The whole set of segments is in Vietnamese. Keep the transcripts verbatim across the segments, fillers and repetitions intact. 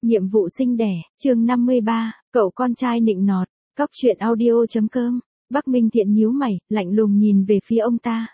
Nhiệm vụ sinh đẻ, chương năm mươi ba, cậu con trai nịnh nọt, cóc truyện audio.com, Bắc Minh Thiện nhíu mày, lạnh lùng nhìn về phía ông ta.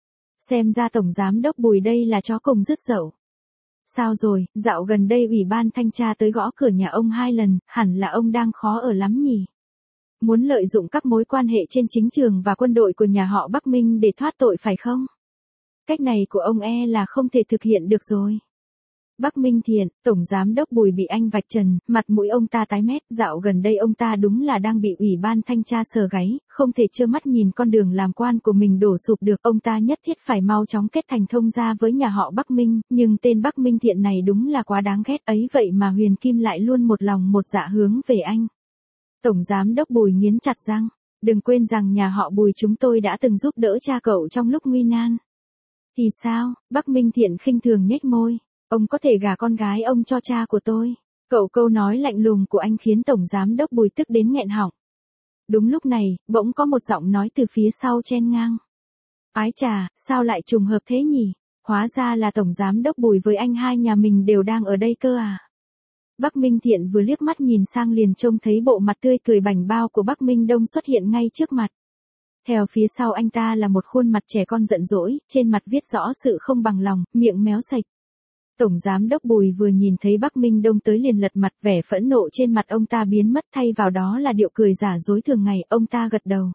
Xem ra Tổng Giám Đốc Bùi đây là chó cùng rứt dậu. Sao rồi, dạo gần đây ủy ban thanh tra tới gõ cửa nhà ông hai lần, hẳn là ông đang khó ở lắm nhỉ? Muốn lợi dụng các mối quan hệ trên chính trường và quân đội của nhà họ Bắc Minh để thoát tội phải không? Cách này của ông e là không thể thực hiện được rồi. Bắc Minh Thiện, Tổng Giám Đốc Bùi bị anh vạch trần, mặt mũi ông ta tái mét, dạo gần đây ông ta đúng là đang bị ủy ban thanh tra sờ gáy, không thể trơ mắt nhìn con đường làm quan của mình đổ sụp được, ông ta nhất thiết phải mau chóng kết thành thông gia với nhà họ Bắc Minh, nhưng tên Bắc Minh Thiện này đúng là quá đáng ghét ấy vậy mà Huyền Kim lại luôn một lòng một dạ hướng về anh. Tổng Giám Đốc Bùi nghiến chặt răng, đừng quên rằng nhà họ Bùi chúng tôi đã từng giúp đỡ cha cậu trong lúc nguy nan. Thì sao? Bắc Minh Thiện khinh thường nhếch môi. Ông có thể gả con gái ông cho cha của tôi. Cậu câu nói lạnh lùng của anh khiến Tổng Giám Đốc Bùi tức đến nghẹn họng. Đúng lúc này, bỗng có một giọng nói từ phía sau chen ngang. Ái chà, sao lại trùng hợp thế nhỉ? Hóa ra là Tổng Giám Đốc Bùi với anh hai nhà mình đều đang ở đây cơ à? Bắc Minh Thiện vừa liếc mắt nhìn sang liền trông thấy bộ mặt tươi cười bảnh bao của Bắc Minh Đông xuất hiện ngay trước mặt. Theo phía sau anh ta là một khuôn mặt trẻ con giận dỗi, trên mặt viết rõ sự không bằng lòng, miệng méo sạch. Tổng Giám Đốc Bùi vừa nhìn thấy Bắc Minh Đông tới liền lật mặt, vẻ phẫn nộ trên mặt ông ta biến mất, thay vào đó là điệu cười giả dối thường ngày, ông ta gật đầu.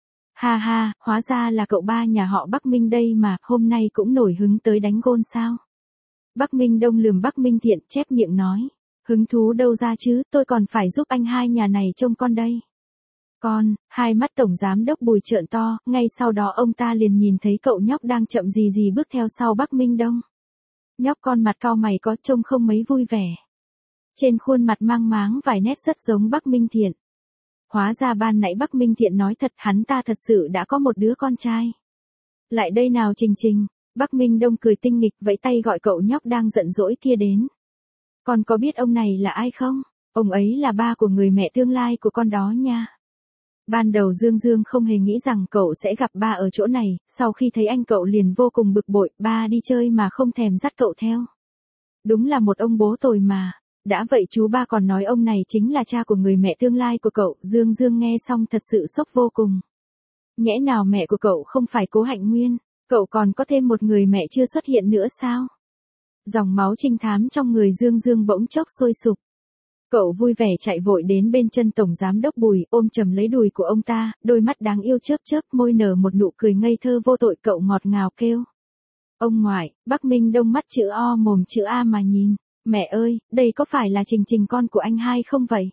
Ha ha, hóa ra là cậu ba nhà họ Bắc Minh đây mà, hôm nay cũng nổi hứng tới đánh gôn sao? Bắc Minh Đông lườm Bắc Minh Thiện, chép miệng nói. Hứng thú đâu ra chứ, tôi còn phải giúp anh hai nhà này trông con đây. Con, hai mắt Tổng Giám Đốc Bùi trợn to, ngay sau đó ông ta liền nhìn thấy cậu nhóc đang chậm gì gì bước theo sau Bắc Minh Đông. Nhóc con mặt cau mày có trông không mấy vui vẻ. Trên khuôn mặt mang máng vài nét rất giống Bắc Minh Thiện. Hóa ra ban nãy Bắc Minh Thiện nói thật, hắn ta thật sự đã có một đứa con trai. Lại đây nào Trình Trình. Bắc Minh Đông cười tinh nghịch vẫy tay gọi cậu nhóc đang giận dỗi kia đến. Con có biết ông này là ai không? Ông ấy là ba của người mẹ tương lai của con đó nha. Ban đầu Dương Dương không hề nghĩ rằng cậu sẽ gặp ba ở chỗ này, sau khi thấy anh cậu liền vô cùng bực bội, ba đi chơi mà không thèm dắt cậu theo. Đúng là một ông bố tồi mà. Đã vậy chú ba còn nói ông này chính là cha của người mẹ tương lai của cậu, Dương Dương nghe xong thật sự sốc vô cùng. Nhẽ nào mẹ của cậu không phải Cố Hạnh Nguyên, cậu còn có thêm một người mẹ chưa xuất hiện nữa sao? Dòng máu trinh thám trong người Dương Dương bỗng chốc sôi sục. Cậu vui vẻ chạy vội đến bên chân Tổng Giám Đốc Bùi, ôm chầm lấy đùi của ông ta, đôi mắt đáng yêu chớp chớp, môi nở một nụ cười ngây thơ vô tội, cậu ngọt ngào kêu. Ông ngoại. Bắc Minh Đông mắt chữ O mồm chữ A mà nhìn. Mẹ ơi, đây có phải là Trình Trình con của anh hai không vậy?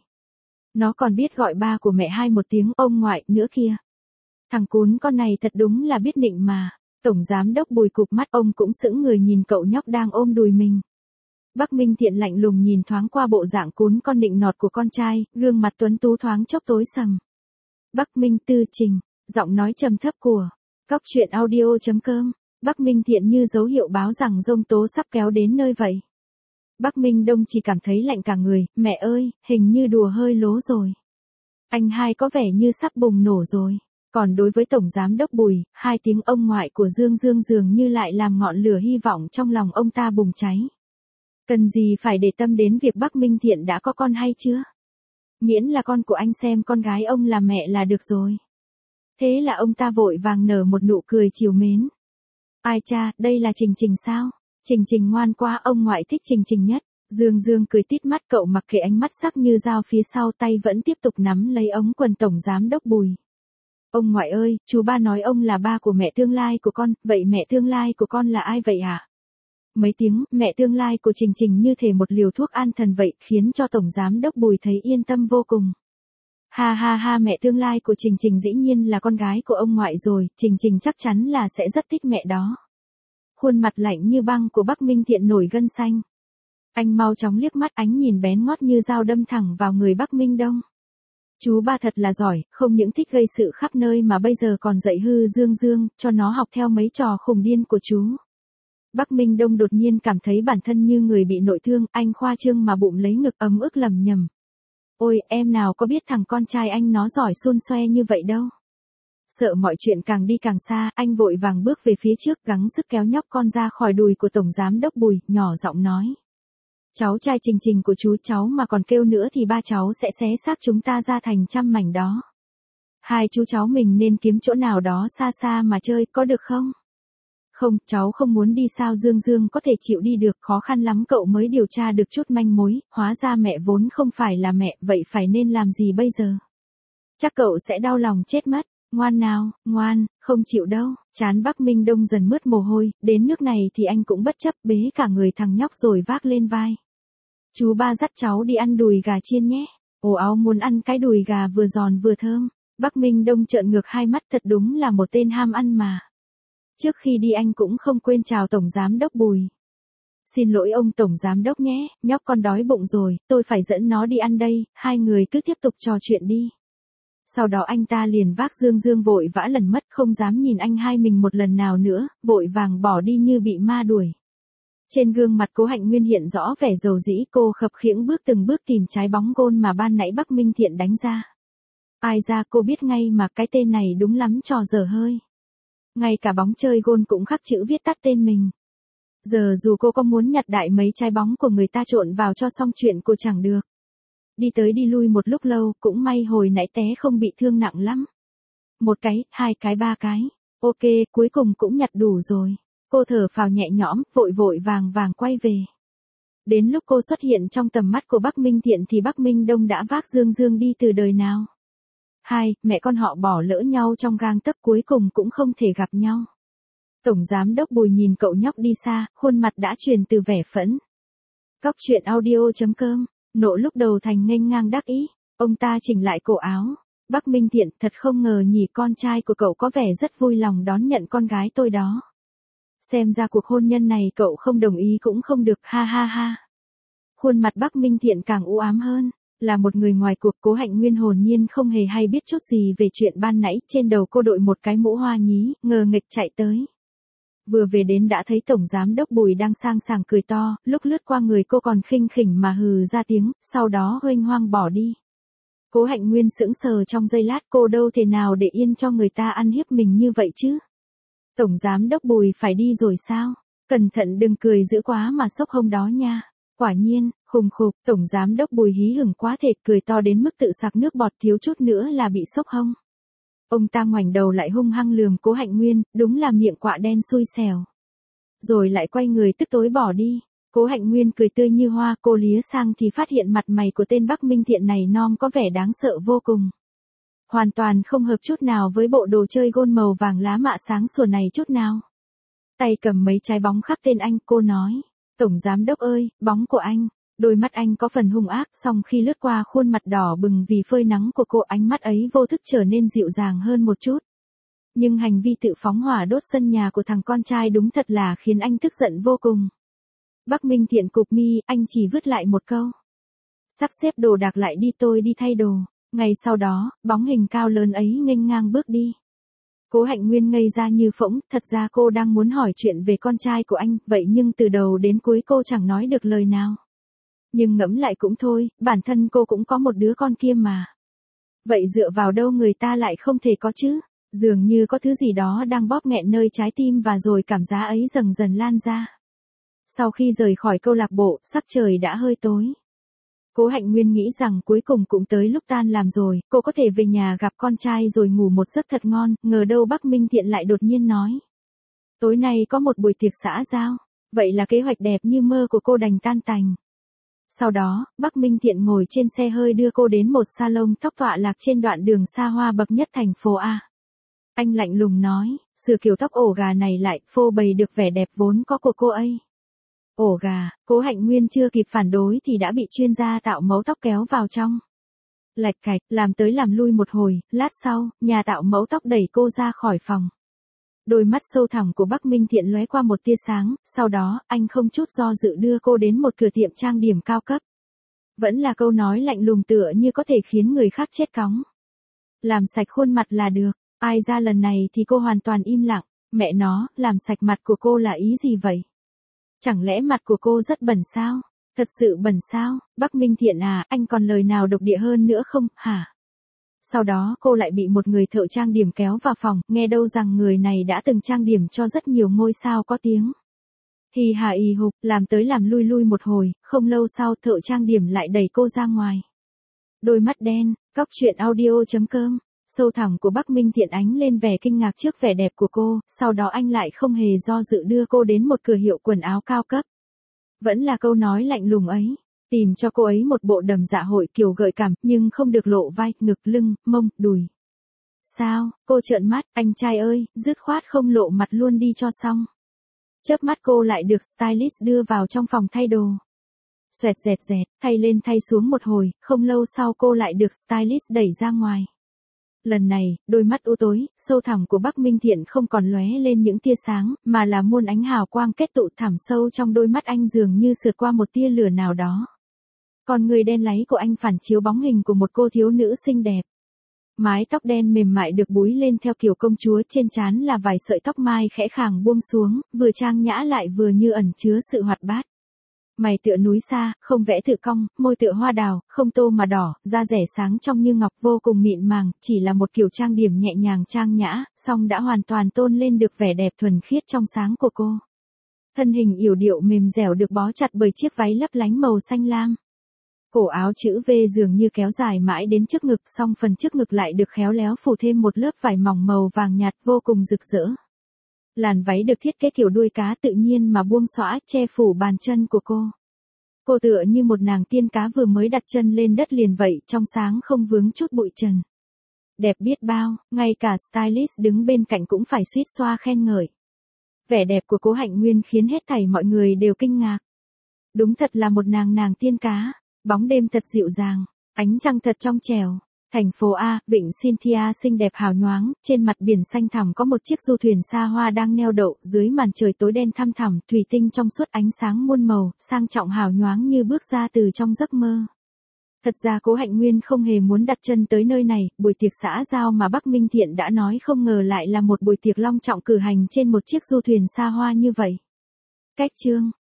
Nó còn biết gọi ba của mẹ hai một tiếng ông ngoại nữa kìa. Thằng cún con này thật đúng là biết nịnh mà. Tổng Giám Đốc Bùi cụp mắt, ông cũng sững người nhìn cậu nhóc đang ôm đùi mình. Bắc Minh Thiện lạnh lùng nhìn thoáng qua bộ dạng cún con nịnh nọt của con trai, gương mặt tuấn tú thoáng chốc tối sầm. Bắc Minh Tư Trình, giọng nói trầm thấp của cóc truyện audio.com. Bắc Minh Thiện như dấu hiệu báo rằng giông tố sắp kéo đến nơi vậy. Bắc Minh Đông chỉ cảm thấy lạnh cả người, mẹ ơi, hình như đùa hơi lố rồi. Anh hai có vẻ như sắp bùng nổ rồi. Còn đối với Tổng Giám Đốc Bùi, hai tiếng ông ngoại của Dương Dương dường như lại làm ngọn lửa hy vọng trong lòng ông ta bùng cháy. Cần gì phải để tâm đến việc Bắc Minh Thiện đã có con hay chưa? Miễn là con của anh xem con gái ông là mẹ là được rồi. Thế là ông ta vội vàng nở một nụ cười trìu mến. Ai cha, đây là Trình Trình sao? Trình Trình ngoan quá, ông ngoại thích Trình Trình nhất. Dương Dương cười tít mắt, cậu mặc kệ ánh mắt sắc như dao phía sau, tay vẫn tiếp tục nắm lấy ống quần Tổng Giám Đốc Bùi. Ông ngoại ơi, chú ba nói ông là ba của mẹ tương lai của con, vậy mẹ tương lai của con là ai vậy hả? Mấy tiếng, mẹ tương lai của Trình Trình như thể một liều thuốc an thần vậy, khiến cho Tổng Giám Đốc Bùi thấy yên tâm vô cùng. Ha ha ha, mẹ tương lai của Trình Trình dĩ nhiên là con gái của ông ngoại rồi, Trình Trình chắc chắn là sẽ rất thích mẹ đó. Khuôn mặt lạnh như băng của Bắc Minh Thiện nổi gân xanh. Anh mau chóng liếc mắt, ánh nhìn bén ngoắt như dao đâm thẳng vào người Bắc Minh Đông. Chú ba thật là giỏi, không những thích gây sự khắp nơi mà bây giờ còn dạy hư Dương Dương, cho nó học theo mấy trò khùng điên của chú. Bắc Minh Đông đột nhiên cảm thấy bản thân như người bị nội thương, anh khoa trương mà bụng lấy ngực ấm ức lầm nhầm. Ôi, em nào có biết thằng con trai anh nó giỏi xun xoe như vậy đâu. Sợ mọi chuyện càng đi càng xa, anh vội vàng bước về phía trước, gắng sức kéo nhóc con ra khỏi đùi của Tổng Giám Đốc Bùi, nhỏ giọng nói. Cháu trai Trình Trình của chú cháu mà còn kêu nữa thì ba cháu sẽ xé xác chúng ta ra thành trăm mảnh đó. Hai chú cháu mình nên kiếm chỗ nào đó xa xa mà chơi, có được không? Không, cháu không muốn đi. Sao Dương Dương có thể chịu đi được, khó khăn lắm cậu mới điều tra được chút manh mối, hóa ra mẹ vốn không phải là mẹ, vậy phải nên làm gì bây giờ? Chắc cậu sẽ đau lòng chết mất. Ngoan nào, ngoan, không chịu đâu. Trán Bắc Minh Đông dần mướt mồ hôi, đến nước này thì anh cũng bất chấp bế cả người thằng nhóc rồi vác lên vai. Chú ba dắt cháu đi ăn đùi gà chiên nhé. Ồ áo muốn ăn cái đùi gà vừa giòn vừa thơm. Bắc Minh Đông trợn ngược hai mắt, thật đúng là một tên ham ăn mà. Trước khi đi anh cũng không quên chào Tổng Giám Đốc Bùi. Xin lỗi ông Tổng Giám Đốc nhé, nhóc con đói bụng rồi, tôi phải dẫn nó đi ăn đây. Hai người cứ tiếp tục trò chuyện đi. Sau đó anh ta liền vác Dương Dương vội vã lần mất, không dám nhìn anh hai mình một lần nào nữa, vội vàng bỏ đi như bị ma đuổi. Trên gương mặt Cố Hạnh Nguyên hiện rõ vẻ dầu dĩ, cô khập khiễng bước từng bước tìm trái bóng gôn mà ban nãy Bắc Minh Thiện đánh ra. Ai ra cô biết ngay mà, cái tên này đúng lắm trò dở hơi. Ngay cả bóng chơi gôn cũng khắc chữ viết tắt tên mình. Giờ dù cô có muốn nhặt đại mấy trái bóng của người ta trộn vào cho xong chuyện cô chẳng được. Đi tới đi lui một lúc lâu, cũng may hồi nãy té không bị thương nặng lắm. Một cái, hai cái, ba cái. Ok, cuối cùng cũng nhặt đủ rồi. Cô thở phào nhẹ nhõm, vội vội vàng vàng quay về. Đến lúc cô xuất hiện trong tầm mắt của Bắc Minh Thiện thì Bắc Minh Đông đã vác Dương Dương đi từ đời nào. Hai, mẹ con họ bỏ lỡ nhau trong gang tấc, cuối cùng cũng không thể gặp nhau. Tổng Giám Đốc Bùi nhìn cậu nhóc đi xa, khuôn mặt đã truyền từ vẻ phẫn. Cóc truyện audio chấm com, nộ lúc đầu thành nghênh ngang đắc ý, ông ta chỉnh lại cổ áo. Bắc Minh Thiện, thật không ngờ nhỉ, con trai của cậu có vẻ rất vui lòng đón nhận con gái tôi đó. Xem ra cuộc hôn nhân này cậu không đồng ý cũng không được, ha ha ha. Khuôn mặt Bắc Minh Thiện càng u ám hơn. Là một người ngoài cuộc, Cố Hạnh Nguyên hồn nhiên không hề hay biết chút gì về chuyện ban nãy, trên đầu cô đội một cái mũ hoa nhí, ngờ nghịch chạy tới. Vừa về đến đã thấy Tổng Giám Đốc Bùi đang sang sảng cười to, lúc lướt qua người cô còn khinh khỉnh mà hừ ra tiếng, sau đó huênh hoang bỏ đi. Cố Hạnh Nguyên sững sờ trong giây lát, cô đâu thể nào để yên cho người ta ăn hiếp mình như vậy chứ. Tổng Giám Đốc Bùi phải đi rồi sao? Cẩn thận đừng cười dữ quá mà sốc hông đó nha. Quả nhiên, khùng khục, Tổng Giám Đốc Bùi hí hửng quá thể, cười to đến mức tự sặc nước bọt, thiếu chút nữa là bị sốc hông. Ông ta ngoảnh đầu lại hung hăng lườm Cố Hạnh Nguyên, đúng là miệng quạ đen xui xẻo. Rồi lại quay người tức tối bỏ đi. Cố Hạnh Nguyên cười tươi như hoa, cô lía sang thì phát hiện mặt mày của tên Bắc Minh Thiện này non có vẻ đáng sợ vô cùng. Hoàn toàn không hợp chút nào với bộ đồ chơi gôn màu vàng lá mạ sáng sủa này chút nào. Tay cầm mấy trái bóng khắc tên anh, cô nói. Tổng Giám Đốc ơi, bóng của anh. Đôi mắt anh có phần hung ác, song khi lướt qua khuôn mặt đỏ bừng vì phơi nắng của cô, ánh mắt ấy vô thức trở nên dịu dàng hơn một chút. Nhưng hành vi tự phóng hỏa đốt sân nhà của thằng con trai đúng thật là khiến anh tức giận vô cùng. Bắc Minh Thiện cụp mi, anh chỉ vứt lại một câu. Sắp xếp đồ đạc lại đi, tôi đi thay đồ. Ngày sau đó, bóng hình cao lớn ấy nghênh ngang bước đi. Cố Hạnh Nguyên ngây ra như phỗng, thật ra cô đang muốn hỏi chuyện về con trai của anh, vậy nhưng từ đầu đến cuối cô chẳng nói được lời nào. Nhưng ngẫm lại cũng thôi, bản thân cô cũng có một đứa con kia mà. Vậy dựa vào đâu người ta lại không thể có chứ? Dường như có thứ gì đó đang bóp nghẹn nơi trái tim và rồi cảm giác ấy dần dần lan ra. Sau khi rời khỏi câu lạc bộ, sắc trời đã hơi tối. Cố Hạnh Nguyên nghĩ rằng cuối cùng cũng tới lúc tan làm rồi, cô có thể về nhà gặp con trai rồi ngủ một giấc thật ngon, ngờ đâu Bắc Minh Thiện lại đột nhiên nói. Tối nay có một buổi tiệc xã giao, vậy là kế hoạch đẹp như mơ của cô đành tan tành. Sau đó, Bắc Minh Thiện ngồi trên xe hơi đưa cô đến một salon tóc tọa lạc trên đoạn đường xa hoa bậc nhất thành phố A. Anh lạnh lùng nói, sửa kiểu tóc ổ gà này lại, phô bày được vẻ đẹp vốn có của cô ấy. Ổ gà, Cố Hạnh Nguyên chưa kịp phản đối thì đã bị chuyên gia tạo mẫu tóc kéo vào trong. Lạch cạch, làm tới làm lui một hồi, lát sau, nhà tạo mẫu tóc đẩy cô ra khỏi phòng. Đôi mắt sâu thẳm của Bắc Minh Thiện lóe qua một tia sáng, sau đó, anh không chút do dự đưa cô đến một cửa tiệm trang điểm cao cấp. Vẫn là câu nói lạnh lùng tựa như có thể khiến người khác chết cóng. Làm sạch khuôn mặt là được, ai ra lần này thì cô hoàn toàn im lặng, mẹ nó, làm sạch mặt của cô là ý gì vậy? Chẳng lẽ mặt của cô rất bẩn sao? Thật sự bẩn sao? Bắc Minh Thiện à, anh còn lời nào độc địa hơn nữa không, hả? Sau đó cô lại bị một người thợ trang điểm kéo vào phòng, nghe đâu rằng người này đã từng trang điểm cho rất nhiều ngôi sao có tiếng. Hì hà ì hục, làm tới làm lui lui một hồi, không lâu sau thợ trang điểm lại đẩy cô ra ngoài. Đôi mắt đen, cóc truyện audio.com, sâu thẳm của Bắc Minh Thiện ánh lên vẻ kinh ngạc trước vẻ đẹp của cô, sau đó anh lại không hề do dự đưa cô đến một cửa hiệu quần áo cao cấp. Vẫn là câu nói lạnh lùng ấy, tìm cho cô ấy một bộ đầm dạ hội kiểu gợi cảm, nhưng không được lộ vai, ngực, lưng, mông, đùi. Sao, cô trợn mắt, anh trai ơi, dứt khoát không lộ mặt luôn đi cho xong. Chớp mắt cô lại được stylist đưa vào trong phòng thay đồ. Xoẹt dẹt dẹt, thay lên thay xuống một hồi, không lâu sau cô lại được stylist đẩy ra ngoài. Lần này, đôi mắt u tối, sâu thẳm của Bắc Minh Thiện không còn lóe lên những tia sáng, mà là muôn ánh hào quang kết tụ thẳm sâu trong đôi mắt anh dường như sượt qua một tia lửa nào đó. Con người đen láy của anh phản chiếu bóng hình của một cô thiếu nữ xinh đẹp. Mái tóc đen mềm mại được búi lên theo kiểu công chúa, trên trán là vài sợi tóc mai khẽ khàng buông xuống, vừa trang nhã lại vừa như ẩn chứa sự hoạt bát. Mày tựa núi xa, không vẽ tự cong, môi tựa hoa đào, không tô mà đỏ, da rẻ sáng trong như ngọc, vô cùng mịn màng, chỉ là một kiểu trang điểm nhẹ nhàng trang nhã, song đã hoàn toàn tôn lên được vẻ đẹp thuần khiết trong sáng của cô. Thân hình yểu điệu mềm dẻo được bó chặt bởi chiếc váy lấp lánh màu xanh lam. Cổ áo chữ V dường như kéo dài mãi đến trước ngực, song phần trước ngực lại được khéo léo phủ thêm một lớp vải mỏng màu vàng nhạt vô cùng rực rỡ. Làn váy được thiết kế kiểu đuôi cá tự nhiên mà buông xõa, che phủ bàn chân của cô. Cô tựa như một nàng tiên cá vừa mới đặt chân lên đất liền vậy, trong sáng không vướng chút bụi trần. Đẹp biết bao, ngay cả stylist đứng bên cạnh cũng phải suýt xoa khen ngợi. Vẻ đẹp của Cố Hạnh Nguyên khiến hết thảy mọi người đều kinh ngạc. Đúng thật là một nàng nàng tiên cá, bóng đêm thật dịu dàng, ánh trăng thật trong trẻo. Thành phố A, vịnh Cynthia xinh đẹp hào nhoáng, trên mặt biển xanh thẳm có một chiếc du thuyền xa hoa đang neo đậu, dưới màn trời tối đen thăm thẳm, thủy tinh trong suốt ánh sáng muôn màu, sang trọng hào nhoáng như bước ra từ trong giấc mơ. Thật ra Cố Hạnh Nguyên không hề muốn đặt chân tới nơi này, buổi tiệc xã giao mà Bắc Minh Thiện đã nói không ngờ lại là một buổi tiệc long trọng cử hành trên một chiếc du thuyền xa hoa như vậy. Cách chương